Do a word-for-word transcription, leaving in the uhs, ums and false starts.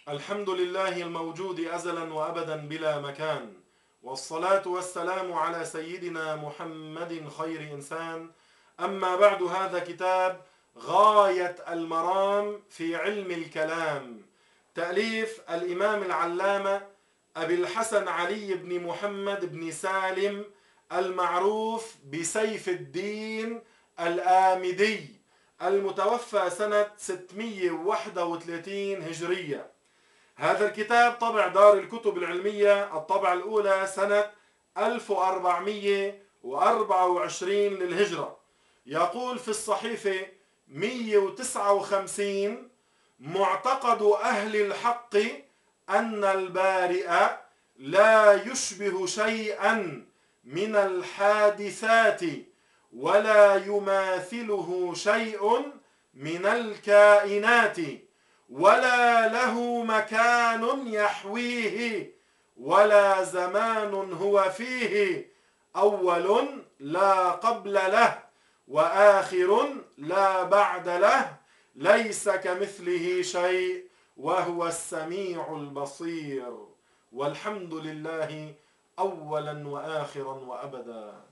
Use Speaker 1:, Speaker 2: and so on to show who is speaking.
Speaker 1: الحمد لله الموجود أزلا وأبدا بلا مكان، والصلاة والسلام على سيدنا محمد خير إنسان. أما بعد، هذا كتاب غاية المرام في علم الكلام، تأليف الإمام العلامة أبي الحسن علي بن محمد بن سالم المعروف بسيف الدين الآمدي، المتوفى سنة ستمئة وواحد وثلاثين هجرية. هذا الكتاب طبع دار الكتب العلمية الطبعة الأولى سنة ألف وأربعمئة وأربعة وعشرين للهجرة. يقول في الصحيفة مئة وتسعة وخمسين: معتقد أهل الحق أن البارئ لا يشبه شيئا من الحادثات ولا يماثله شيء من الكائنات، ولا له مكان يحويه ولا زمان هو فيه، أول لا قبل له وآخر لا بعد له، ليس كمثله شيء وهو السميع البصير، والحمد لله أولا وآخرا وأبدا.